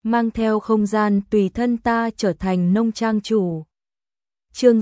mang theo không gian tùy thân ta trở thành nông trang chủ. Chương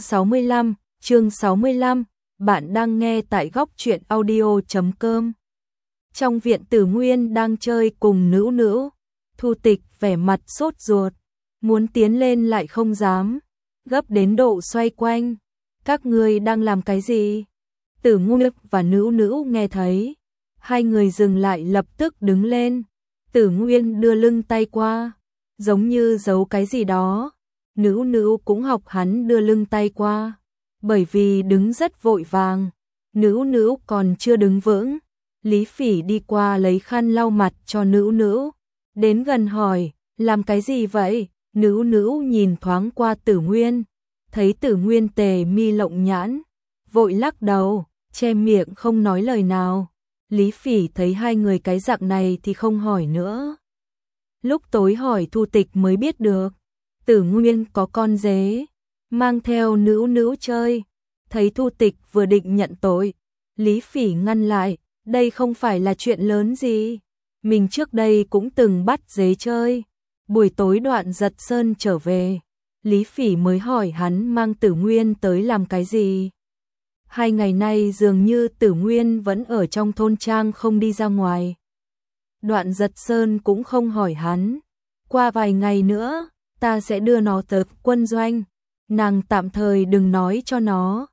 65, bạn đang nghe tại góc truyện audio.com. Trong viện Tử Nguyên đang chơi cùng Nữu Nữu, Thu Tịch vẻ mặt sốt ruột, muốn tiến lên lại không dám, gấp đến độ xoay quanh. Các ngươi đang làm cái gì? Tử Nguyên và Nữu Nữu nghe thấy, hai người dừng lại lập tức đứng lên. Tử Nguyên đưa lưng tay qua, giống như giấu cái gì đó. Nữu Nữu cũng học hắn đưa lưng tay qua, bởi vì đứng rất vội vàng. Nữu Nữu còn chưa đứng vững, Lý Phỉ đi qua lấy khăn lau mặt cho Nữu Nữu, đến gần hỏi, làm cái gì vậy? Nữu Nữu nhìn thoáng qua Tử Nguyên, thấy Tử Nguyên tề mi lộng nhãn, vội lắc đầu, che miệng không nói lời nào. Lý Phỉ thấy hai người cái dạng này thì không hỏi nữa. Lúc tối hỏi Thu Tịch mới biết được, Tử Nguyên có con dế, mang theo Nữu Nữu chơi. Thấy Thu Tịch vừa định nhận tội, Lý Phỉ ngăn lại, đây không phải là chuyện lớn gì. Mình trước đây cũng từng bắt dế chơi. Buổi tối Đoạn Giật Sơn trở về, Lý Phỉ mới hỏi hắn mang Tử Nguyên tới làm cái gì. 2 ngày nay dường như Tử Nguyên vẫn ở trong thôn trang không đi ra ngoài. Đoạn Giật Sơn cũng không hỏi hắn, qua vài ngày nữa, ta sẽ đưa nó tới quân doanh, nàng tạm thời đừng nói cho nó.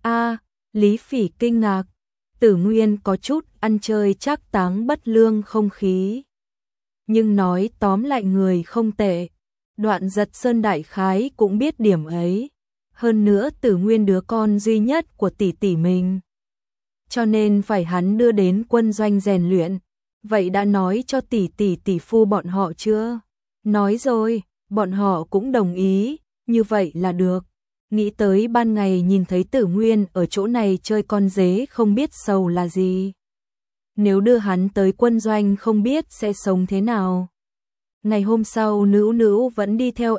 Lý Phỉ kinh ngạc, Tử Nguyên có chút ăn chơi trác táng bất lương không khí. Nhưng nói tóm lại người không tệ, Đoạn Giật Sơn đại khái cũng biết điểm ấy. Hơn nữa Tử Nguyên đứa con duy nhất của tỷ tỷ mình, cho nên phải hắn đưa đến quân doanh rèn luyện. Vậy đã nói cho tỷ phu bọn họ chưa? Nói rồi, bọn họ cũng đồng ý, như vậy là được. Nghĩ tới ban ngày nhìn thấy Tử Nguyên ở chỗ này chơi con dế không biết sầu là gì. Nếu đưa hắn tới quân doanh không biết sẽ sống thế nào. Ngày hôm sau Nữu Nữu vẫn đi theo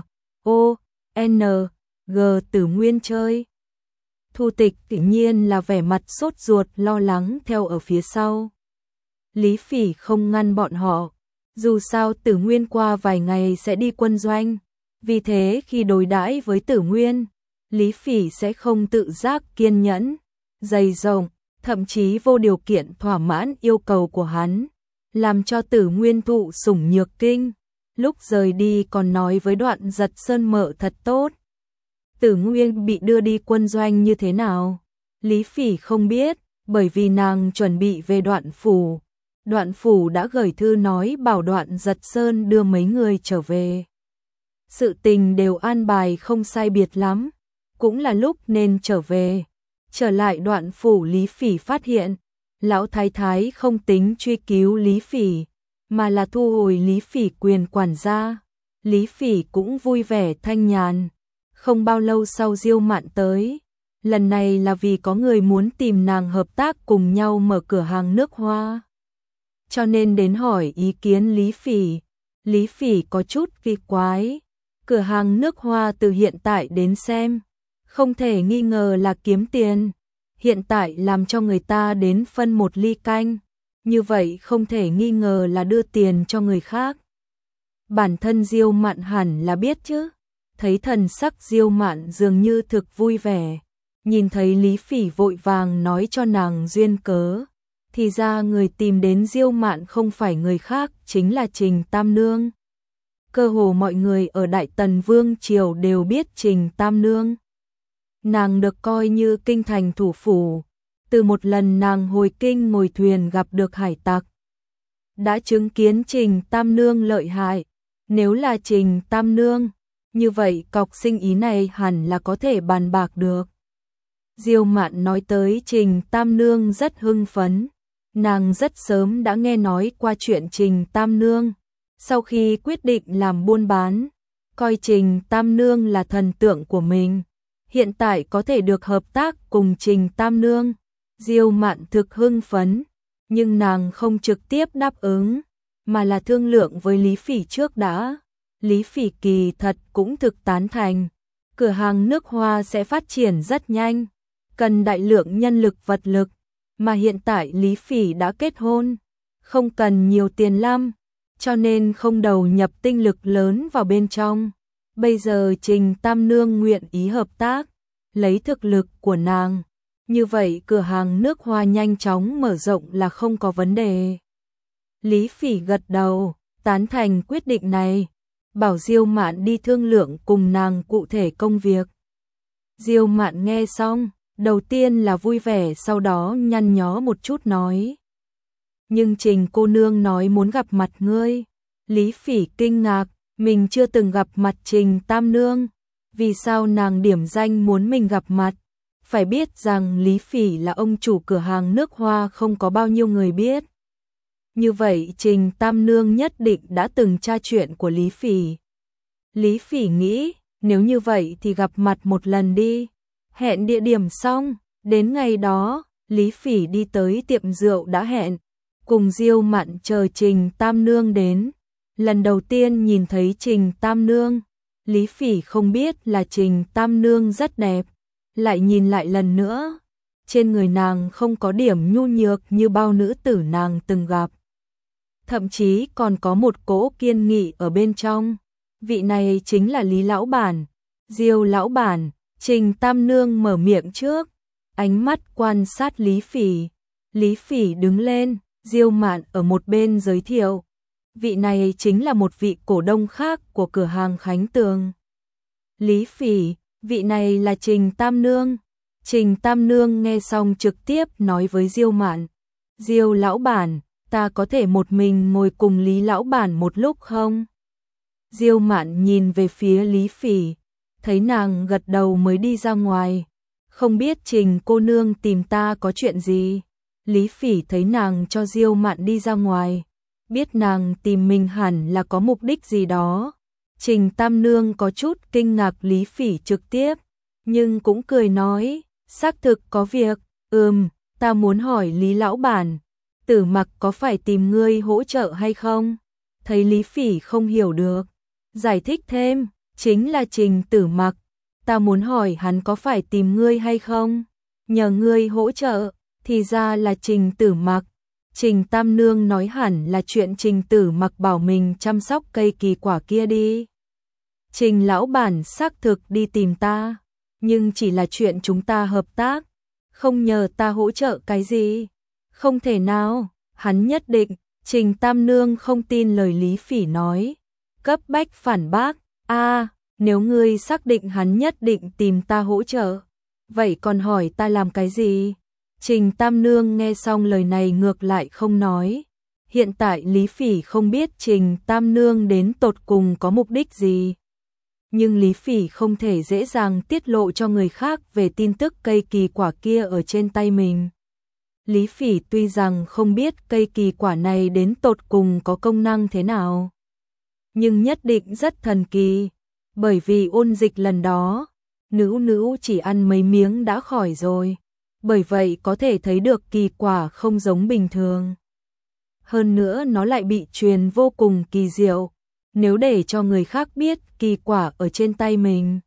G Tử Nguyên chơi. Thu Tịch tự nhiên là vẻ mặt sốt ruột lo lắng theo ở phía sau. Lý Phỉ không ngăn bọn họ, dù sao Tử Nguyên qua vài ngày sẽ đi quân doanh, vì thế khi đối đãi với Tử Nguyên, Lý Phỉ sẽ không tự giác kiên nhẫn, dày rộng, thậm chí vô điều kiện thỏa mãn yêu cầu của hắn, làm cho Tử Nguyên thụ sủng nhược kinh. Lúc rời đi còn nói với Đoạn Giật Sơn mợ thật tốt. Tử Nguyên bị đưa đi quân doanh như thế nào? Lý Phỉ không biết, bởi vì nàng chuẩn bị về Đoạn Phủ. Đoạn Phủ đã gửi thư nói bảo Đoạn Giật Sơn đưa mấy người trở về. Sự tình đều an bài không sai biệt lắm, cũng là lúc nên trở về. Trở lại Đoạn Phủ Lý Phỉ phát hiện, lão thái thái không tính truy cứu Lý Phỉ, mà là thu hồi Lý Phỉ quyền quản gia. Lý Phỉ cũng vui vẻ thanh nhàn. Không bao lâu sau Diêu Mạn tới, lần này là vì có người muốn tìm nàng hợp tác cùng nhau mở cửa hàng nước hoa. Cho nên đến hỏi ý kiến Lý Phỉ. Lý Phỉ có chút kỳ quái, cửa hàng nước hoa từ hiện tại đến xem, không thể nghi ngờ là kiếm tiền. Hiện tại làm cho người ta đến phân 1 ly canh, như vậy không thể nghi ngờ là đưa tiền cho người khác. Bản thân Diêu Mạn hẳn là biết chứ. Thấy thần sắc Diêu Mạn dường như thực vui vẻ, nhìn thấy Lý Phỉ vội vàng nói cho nàng duyên cớ, thì ra người tìm đến Diêu Mạn không phải người khác, chính là Trình Tam Nương. Cơ hồ mọi người ở Đại Tần Vương triều đều biết Trình Tam Nương. Nàng được coi như kinh thành thủ phủ, từ một lần nàng hồi kinh ngồi thuyền gặp được hải tặc, đã chứng kiến Trình Tam Nương lợi hại. Nếu là Trình Tam Nương, như vậy cọc sinh ý này hẳn là có thể bàn bạc được. Diêu Mạn nói tới Trình Tam Nương rất hưng phấn. Nàng rất sớm đã nghe nói qua chuyện Trình Tam Nương. Sau khi quyết định làm buôn bán, coi Trình Tam Nương là thần tượng của mình. Hiện tại có thể được hợp tác cùng Trình Tam Nương, Diêu Mạn thực hưng phấn. Nhưng nàng không trực tiếp đáp ứng, mà là thương lượng với Lý Phỉ trước đã. Lý Phỉ kỳ thật cũng thực tán thành, cửa hàng nước hoa sẽ phát triển rất nhanh, cần đại lượng nhân lực vật lực, mà hiện tại Lý Phỉ đã kết hôn, không cần nhiều tiền lắm, cho nên không đầu nhập tinh lực lớn vào bên trong. Bây giờ Trình Tam Nương nguyện ý hợp tác, lấy thực lực của nàng, như vậy cửa hàng nước hoa nhanh chóng mở rộng là không có vấn đề. Lý Phỉ gật đầu, tán thành quyết định này, bảo Diêu Mạn đi thương lượng cùng nàng cụ thể công việc. Diêu Mạn nghe xong, đầu tiên là vui vẻ, sau đó nhăn nhó một chút nói: "Nhưng Trình cô nương nói muốn gặp mặt ngươi." Lý Phỉ kinh ngạc, mình chưa từng gặp mặt Trình Tam Nương, vì sao nàng điểm danh muốn mình gặp mặt? Phải biết rằng Lý Phỉ là ông chủ cửa hàng nước hoa không có bao nhiêu người biết. Như vậy Trình Tam Nương nhất định đã từng tra chuyện của Lý Phỉ. Lý Phỉ nghĩ, nếu như vậy thì gặp mặt một lần đi. Hẹn địa điểm xong, đến ngày đó, Lý Phỉ đi tới tiệm rượu đã hẹn, cùng Diêu Mạn chờ Trình Tam Nương đến. Lần đầu tiên nhìn thấy Trình Tam Nương, Lý Phỉ không biết là Trình Tam Nương rất đẹp, lại nhìn lại lần nữa, trên người nàng không có điểm nhu nhược như bao nữ tử nàng từng gặp. Thậm chí còn có một cỗ kiên nghị ở bên trong. Vị này chính là Lý lão bản, Diêu lão bản. Trình Tam Nương mở miệng trước, ánh mắt quan sát Lý Phỉ. Lý Phỉ đứng lên, Diêu Mạn ở một bên giới thiệu. Vị này chính là một vị cổ đông khác của cửa hàng Khánh Tường. Lý Phỉ, vị này là Trình Tam Nương. Trình Tam Nương nghe xong trực tiếp nói với Diêu Mạn: "Diêu lão bản, ta có thể một mình ngồi cùng Lý lão bản một lúc không?" Diêu Mạn nhìn về phía Lý Phỉ, thấy nàng gật đầu mới đi ra ngoài. "Không biết Trình cô nương tìm ta có chuyện gì?" Lý Phỉ thấy nàng cho Diêu Mạn đi ra ngoài, biết nàng tìm mình hẳn là có mục đích gì đó. Trình Tam Nương có chút kinh ngạc Lý Phỉ trực tiếp, nhưng cũng cười nói: "Xác thực có việc, ta muốn hỏi Lý lão bản, Tử Mặc có phải tìm ngươi hỗ trợ hay không?" Thấy Lý Phỉ không hiểu được, giải thích thêm: "Chính là Trình Tử Mặc, ta muốn hỏi hắn có phải tìm ngươi hay không, nhờ ngươi hỗ trợ." Thì ra là Trình Tử Mặc. Trình Tam Nương nói hẳn là chuyện Trình Tử Mặc bảo mình chăm sóc cây kỳ quả kia đi. "Trình lão bản xác thực đi tìm ta, nhưng chỉ là chuyện chúng ta hợp tác, không nhờ ta hỗ trợ cái gì." "Không thể nào, hắn nhất định." Trình Tam Nương không tin lời Lý Phỉ nói, cấp bách phản bác: "Nếu ngươi xác định hắn nhất định tìm ta hỗ trợ, vậy còn hỏi ta làm cái gì?" Trình Tam Nương nghe xong lời này ngược lại không nói. Hiện tại Lý Phỉ không biết Trình Tam Nương đến tột cùng có mục đích gì. Nhưng Lý Phỉ không thể dễ dàng tiết lộ cho người khác về tin tức cây kỳ quả kia ở trên tay mình. Lý Phỉ tuy rằng không biết cây kỳ quả này đến tột cùng có công năng thế nào, nhưng nhất định rất thần kỳ, bởi vì ôn dịch lần đó, Nữu chỉ ăn mấy miếng đã khỏi rồi. Bởi vậy có thể thấy được kỳ quả không giống bình thường. Hơn nữa nó lại bị truyền vô cùng kỳ diệu. Nếu để cho người khác biết kỳ quả ở trên tay mình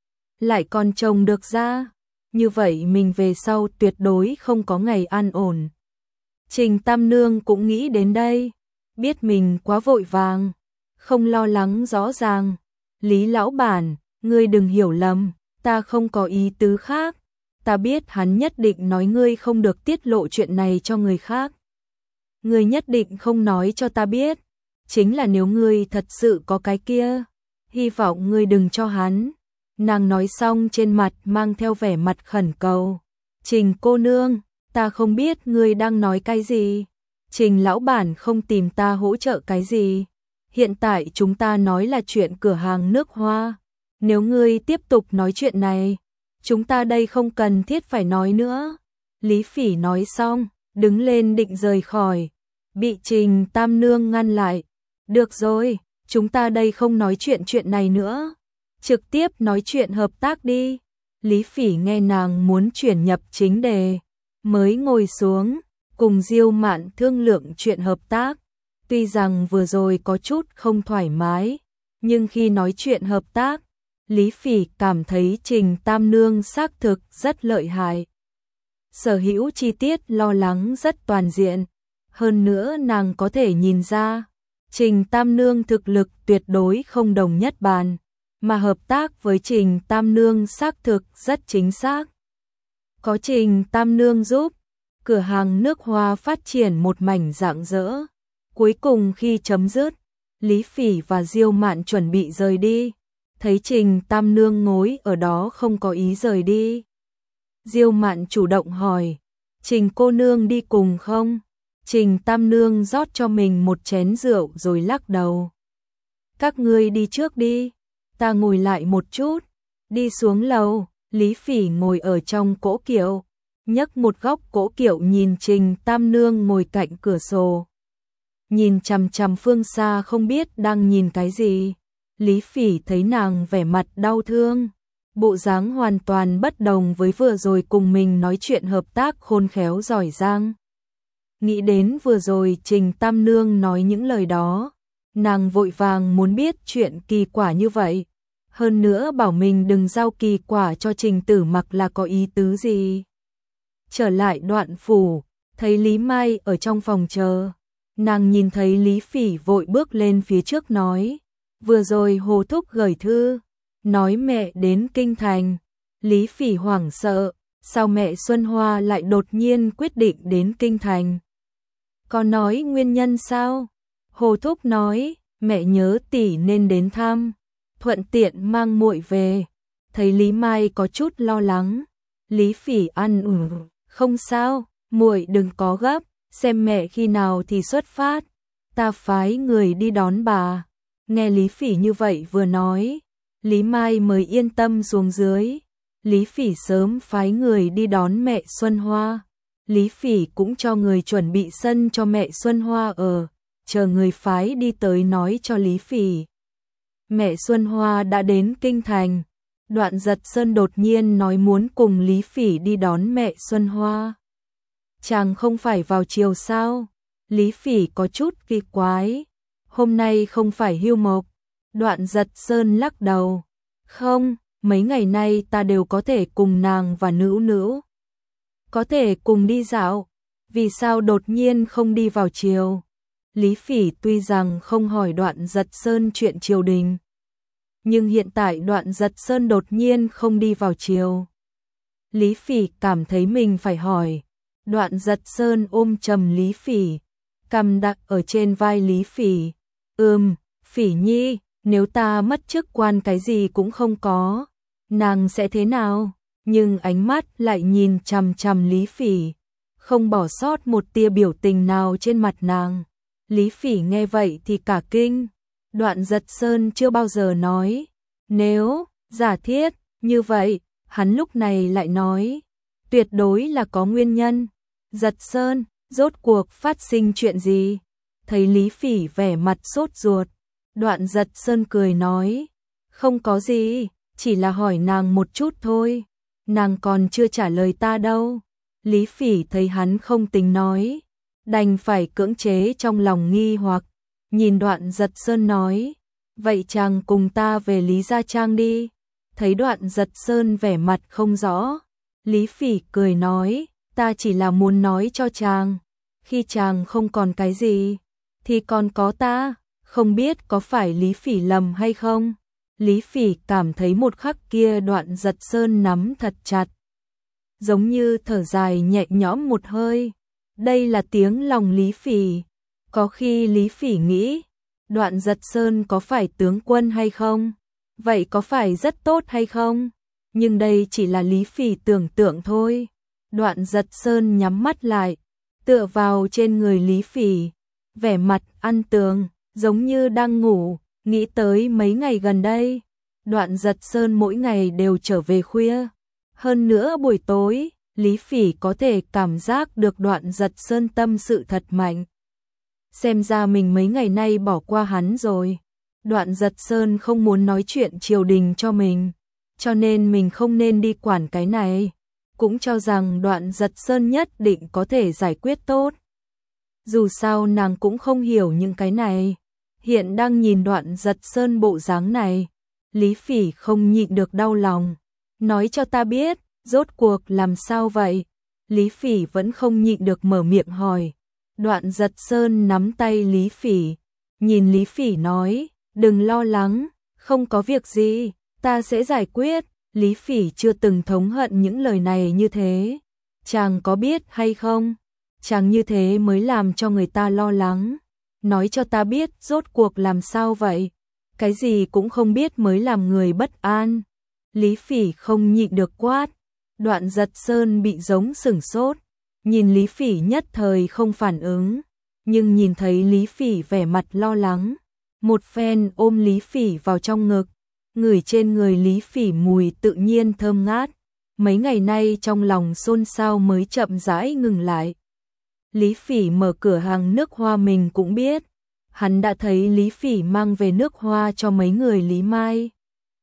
lại còn trồng được ra, như vậy mình về sau tuyệt đối không có ngày an ổn. Trình Tam Nương cũng nghĩ đến đây, biết mình quá vội vàng, không lo lắng rõ ràng. "Lý lão bản, ngươi đừng hiểu lầm, ta không có ý tứ khác. Ta biết hắn nhất định nói ngươi không được tiết lộ chuyện này cho người khác. Ngươi nhất định không nói cho ta biết. Chính là nếu ngươi thật sự có cái kia, hy vọng ngươi đừng cho hắn." Nàng nói xong trên mặt mang theo vẻ mặt khẩn cầu. "Trình cô nương, ta không biết ngươi đang nói cái gì. Trình lão bản không tìm ta hỗ trợ cái gì. Hiện tại chúng ta nói là chuyện cửa hàng nước hoa. Nếu ngươi tiếp tục nói chuyện này, chúng ta đây không cần thiết phải nói nữa." Lý Phỉ nói xong, đứng lên định rời khỏi, bị Trình Tam Nương ngăn lại. "Được rồi, chúng ta đây không nói chuyện này nữa, trực tiếp nói chuyện hợp tác đi." Lý Phỉ nghe nàng muốn chuyển nhập chính đề, mới ngồi xuống, cùng Diêu Mạn thương lượng chuyện hợp tác. Tuy rằng vừa rồi có chút không thoải mái, nhưng khi nói chuyện hợp tác, Lý Phỉ cảm thấy Trình Tam Nương xác thực rất lợi hại. Sở hữu chi tiết lo lắng rất toàn diện, hơn nữa nàng có thể nhìn ra, Trình Tam Nương thực lực tuyệt đối không đồng nhất bàn, mà hợp tác với Trình Tam Nương xác thực rất chính xác. Có Trình Tam Nương giúp, cửa hàng nước hoa phát triển một mảnh rạng rỡ. Cuối cùng khi chấm dứt, Lý Phỉ và Diêu Mạn chuẩn bị rời đi, thấy Trình Tam Nương ngồi ở đó không có ý rời đi. Diêu Mạn chủ động hỏi, Trình cô nương đi cùng không? Trình Tam Nương rót cho mình một chén rượu rồi lắc đầu. Các ngươi đi trước đi, ta ngồi lại một chút. Đi xuống lầu, Lý Phỉ ngồi ở trong cỗ kiệu, nhấc một góc cỗ kiệu nhìn Trình Tam Nương ngồi cạnh cửa sổ. Nhìn chằm chằm phương xa không biết đang nhìn cái gì. Lý Phỉ thấy nàng vẻ mặt đau thương, bộ dáng hoàn toàn bất đồng với vừa rồi cùng mình nói chuyện hợp tác khôn khéo giỏi giang. Nghĩ đến vừa rồi Trình Tam Nương nói những lời đó, nàng vội vàng muốn biết chuyện kỳ quả như vậy. Hơn nữa bảo mình đừng giao kỳ quả cho Trình Tử Mặc là có ý tứ gì. Trở lại Đoạn phủ, thấy Lý Mai ở trong phòng chờ. Nàng nhìn thấy Lý Phỉ vội bước lên phía trước nói, vừa rồi Hồ Thúc gửi thư, nói mẹ đến Kinh Thành. Lý Phỉ hoảng sợ, sao mẹ Xuân Hoa lại đột nhiên quyết định đến Kinh Thành? Có nói nguyên nhân sao? Hồ Thúc nói, mẹ nhớ tỷ nên đến thăm, thuận tiện mang muội về. Thấy Lý Mai có chút lo lắng, Lý Phỉ ăn không sao, muội đừng có gấp, xem mẹ khi nào thì xuất phát, ta phái người đi đón bà. Nghe Lý Phỉ như vậy vừa nói, Lý Mai mới yên tâm xuống dưới. Lý Phỉ sớm phái người đi đón mẹ Xuân Hoa. Lý Phỉ cũng cho người chuẩn bị sân cho mẹ Xuân Hoa ở, chờ người phái đi tới nói cho Lý Phỉ. Mẹ Xuân Hoa đã đến Kinh Thành. Đoạn Giật Sơn đột nhiên nói muốn cùng Lý Phỉ đi đón mẹ Xuân Hoa. Chàng không phải vào chiều sao? Lý Phỉ có chút kỳ quái. Hôm nay không phải hưu mộc. Đoạn Giật Sơn lắc đầu. Không, mấy ngày nay ta đều có thể cùng nàng và Nữu Nữu. Có thể cùng đi dạo. Vì sao đột nhiên không đi vào chiều? Lý Phỉ tuy rằng không hỏi Đoạn Giật Sơn chuyện triều đình, nhưng hiện tại Đoạn Giật Sơn đột nhiên không đi vào chiều. Lý Phỉ cảm thấy mình phải hỏi. Đoạn Giật Sơn ôm chầm Lý Phỉ, cằm đặt ở trên vai Lý Phỉ. Phỉ nhi, nếu ta mất chức quan cái gì cũng không có, nàng sẽ thế nào? Nhưng ánh mắt lại nhìn chằm chằm Lý Phỉ, không bỏ sót một tia biểu tình nào trên mặt nàng. Lý Phỉ nghe vậy thì cả kinh. Đoạn Giật Sơn chưa bao giờ nói. Nếu giả thiết như vậy, hắn lúc này lại nói, tuyệt đối là có nguyên nhân. Giật Sơn, rốt cuộc phát sinh chuyện gì? Thấy Lý Phỉ vẻ mặt sốt ruột, Đoạn Giật Sơn cười nói, không có gì, chỉ là hỏi nàng một chút thôi. Nàng còn chưa trả lời ta đâu. Lý Phỉ thấy hắn không tính nói, đành phải cưỡng chế trong lòng nghi hoặc, nhìn Đoạn Giật Sơn nói, vậy chàng cùng ta về Lý Gia Trang đi. Thấy Đoạn Giật Sơn vẻ mặt không rõ, Lý Phỉ cười nói, ta chỉ là muốn nói cho chàng, khi chàng không còn cái gì, thì còn có ta, không biết có phải Lý Phỉ lầm hay không. Lý Phỉ cảm thấy một khắc kia Đoạn Giật Sơn nắm thật chặt, giống như thở dài nhẹ nhõm một hơi. Đây là tiếng lòng Lý Phỉ. Có khi Lý Phỉ nghĩ, Đoạn Giật Sơn có phải tướng quân hay không? Vậy có phải rất tốt hay không? Nhưng đây chỉ là Lý Phỉ tưởng tượng thôi. Đoạn Giật Sơn nhắm mắt lại, tựa vào trên người Lý Phỉ, vẻ mặt ăn tường, giống như đang ngủ, nghĩ tới mấy ngày gần đây. Đoạn Giật Sơn mỗi ngày đều trở về khuya. Hơn nữa buổi tối, Lý Phỉ có thể cảm giác được Đoạn Giật Sơn tâm sự thật mạnh. Xem ra mình mấy ngày nay bỏ qua hắn rồi. Đoạn Giật Sơn không muốn nói chuyện triều đình cho mình, cho nên mình không nên đi quản cái này. Cũng cho rằng Đoạn Giật Sơn nhất định có thể giải quyết tốt. Dù sao nàng cũng không hiểu những cái này. Hiện đang nhìn Đoạn Giật Sơn bộ dáng này, Lý Phỉ không nhịn được đau lòng. Nói cho ta biết, rốt cuộc làm sao vậy? Lý Phỉ vẫn không nhịn được mở miệng hỏi. Đoạn Giật Sơn nắm tay Lý Phỉ, nhìn Lý Phỉ nói, đừng lo lắng, không có việc gì, ta sẽ giải quyết. Lý Phỉ chưa từng thống hận những lời này như thế. Chàng có biết hay không? Chàng như thế mới làm cho người ta lo lắng. Nói cho ta biết rốt cuộc làm sao vậy? Cái gì cũng không biết mới làm người bất an. Lý Phỉ không nhịn được quát. Đoạn Giật Sơn bị giống sửng sốt. Nhìn Lý Phỉ nhất thời không phản ứng. Nhưng nhìn thấy Lý Phỉ vẻ mặt lo lắng. Một phen ôm Lý Phỉ vào trong ngực. Ngửi trên người Lý Phỉ mùi tự nhiên thơm ngát. Mấy ngày nay trong lòng xôn xao mới chậm rãi ngừng lại. Lý Phỉ mở cửa hàng nước hoa mình cũng biết. Hắn đã thấy Lý Phỉ mang về nước hoa cho mấy người Lý Mai.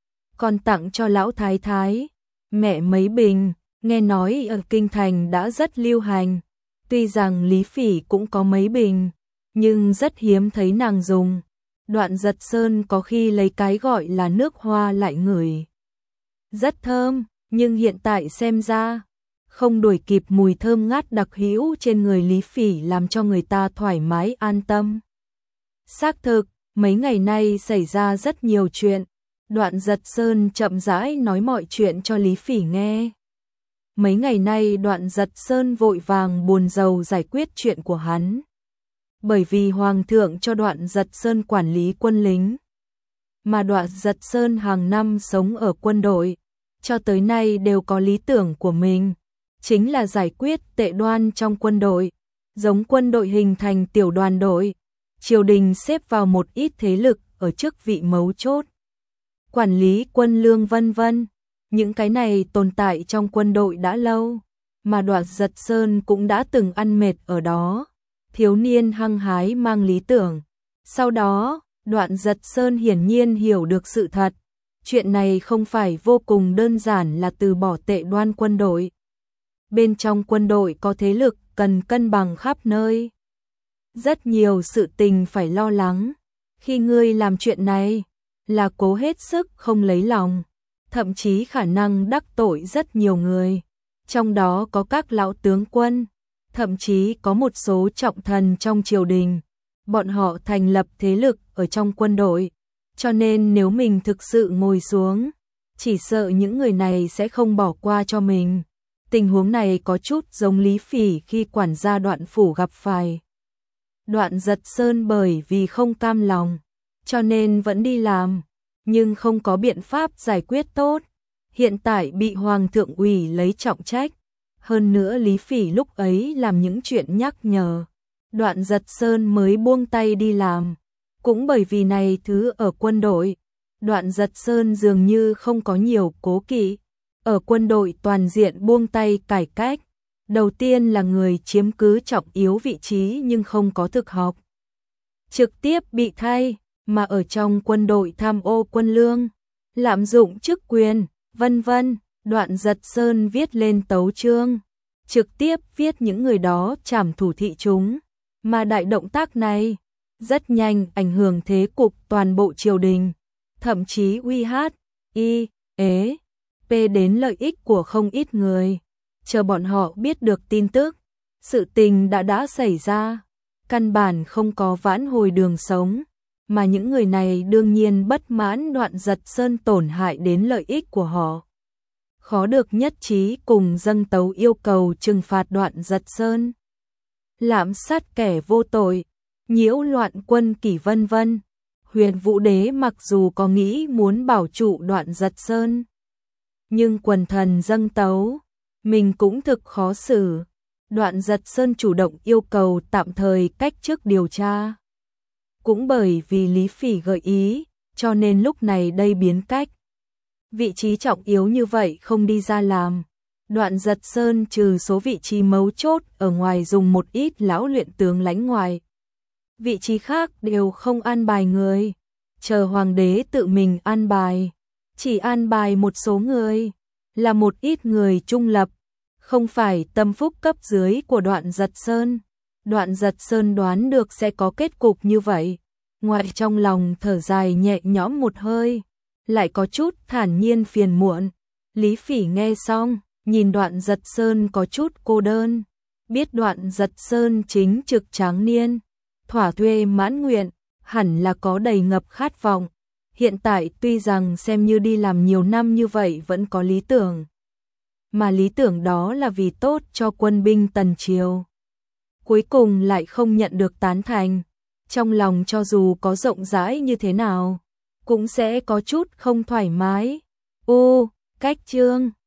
Còn tặng cho lão thái thái, mẹ mấy bình, nghe nói ở Kinh Thành đã rất lưu hành. Tuy rằng Lý Phỉ cũng có mấy bình, nhưng rất hiếm thấy nàng dùng. Đoạn Giật Sơn có khi lấy cái gọi là nước hoa lại ngửi. Rất thơm, nhưng hiện tại xem ra, không đuổi kịp mùi thơm ngát đặc hữu trên người Lý Phỉ làm cho người ta thoải mái an tâm. Xác thực, mấy ngày nay xảy ra rất nhiều chuyện. Đoạn Giật Sơn chậm rãi nói mọi chuyện cho Lý Phỉ nghe. Mấy ngày nay Đoạn Giật Sơn vội vàng buồn rầu giải quyết chuyện của hắn. Bởi vì Hoàng thượng cho Đoạn Giật Sơn quản lý quân lính. Mà Đoạn Giật Sơn hàng năm sống ở quân đội, cho tới nay đều có lý tưởng của mình. Chính là giải quyết tệ đoan trong quân đội, giống quân đội hình thành tiểu đoàn đội. Triều đình xếp vào một ít thế lực ở chức vị mấu chốt. Quản lý quân lương vân vân. Những cái này tồn tại trong quân đội đã lâu, mà Đoạn Giật Sơn cũng đã từng ăn mệt ở đó. Thiếu niên hăng hái mang lý tưởng. Sau đó, Đoạn Giật Sơn hiển nhiên hiểu được sự thật. Chuyện này không phải vô cùng đơn giản là từ bỏ tệ đoan quân đội. Bên trong quân đội có thế lực cần cân bằng khắp nơi. Rất nhiều sự tình phải lo lắng. Khi ngươi làm chuyện này, là cố hết sức không lấy lòng. Thậm chí khả năng đắc tội rất nhiều người. Trong đó có các lão tướng quân. Thậm chí có một số trọng thần trong triều đình. Bọn họ thành lập thế lực ở trong quân đội. Cho nên nếu mình thực sự ngồi xuống, chỉ sợ những người này sẽ không bỏ qua cho mình. Tình huống này có chút giống Lý Phỉ khi quản gia Đoạn phủ gặp phải. Đoạn Giật Sơn bởi vì không cam lòng, cho nên vẫn đi làm, nhưng không có biện pháp giải quyết tốt. Hiện tại bị Hoàng thượng ủy lấy trọng trách. Hơn nữa Lý Phỉ lúc ấy làm những chuyện nhắc nhở. Đoạn Giật Sơn mới buông tay đi làm. Cũng bởi vì này thứ ở quân đội, Đoạn Giật Sơn dường như không có nhiều cố kỵ. Ở quân đội toàn diện buông tay cải cách. Đầu tiên là người chiếm cứ trọng yếu vị trí nhưng không có thực học. Trực tiếp bị thay, mà ở trong quân đội tham ô quân lương, lạm dụng chức quyền, vân vân. Đoạn Giật Sơn viết lên tấu chương, trực tiếp viết những người đó trảm thủ thị chúng. Mà đại động tác này rất nhanh ảnh hưởng thế cục toàn bộ triều đình, thậm chí UHIEP đến lợi ích của không ít người. Chờ bọn họ biết được tin tức, sự tình đã xảy ra, căn bản không có vãn hồi đường sống, mà những người này đương nhiên bất mãn Đoạn Giật Sơn tổn hại đến lợi ích của họ. Khó được nhất trí cùng dâng tấu yêu cầu trừng phạt Đoạn Giật Sơn. Lạm sát kẻ vô tội, nhiễu loạn quân kỷ vân vân. Huyền Vũ Đế mặc dù có nghĩ muốn bảo trụ Đoạn Giật Sơn, nhưng quần thần dâng tấu, mình cũng thực khó xử. Đoạn Giật Sơn chủ động yêu cầu tạm thời cách chức điều tra. Cũng bởi vì Lý Phỉ gợi ý, cho nên lúc này đây biến cách. Vị trí trọng yếu như vậy không đi ra làm. Đoạn Giật Sơn trừ số vị trí mấu chốt ở ngoài dùng một ít lão luyện tướng lánh ngoài. Vị trí khác đều không an bài người. Chờ hoàng đế tự mình an bài. Chỉ an bài một số người, là một ít người trung lập, không phải tâm phúc cấp dưới của Đoạn Giật Sơn. Đoạn Giật Sơn đoán được sẽ có kết cục như vậy. Ngoại trong lòng thở dài nhẹ nhõm một hơi, lại có chút thản nhiên phiền muộn. Lý Phỉ nghe xong, nhìn Đoạn Giật Sơn có chút cô đơn. Biết Đoạn Giật Sơn chính trực tráng niên, thỏa thuê mãn nguyện, hẳn là có đầy ngập khát vọng. Hiện tại tuy rằng xem như đi làm nhiều năm như vậy vẫn có lý tưởng. Mà lý tưởng đó là vì tốt cho quân binh Tần Triều. Cuối cùng lại không nhận được tán thành. Trong lòng cho dù có rộng rãi như thế nào, cũng sẽ có chút không thoải mái. Cách chương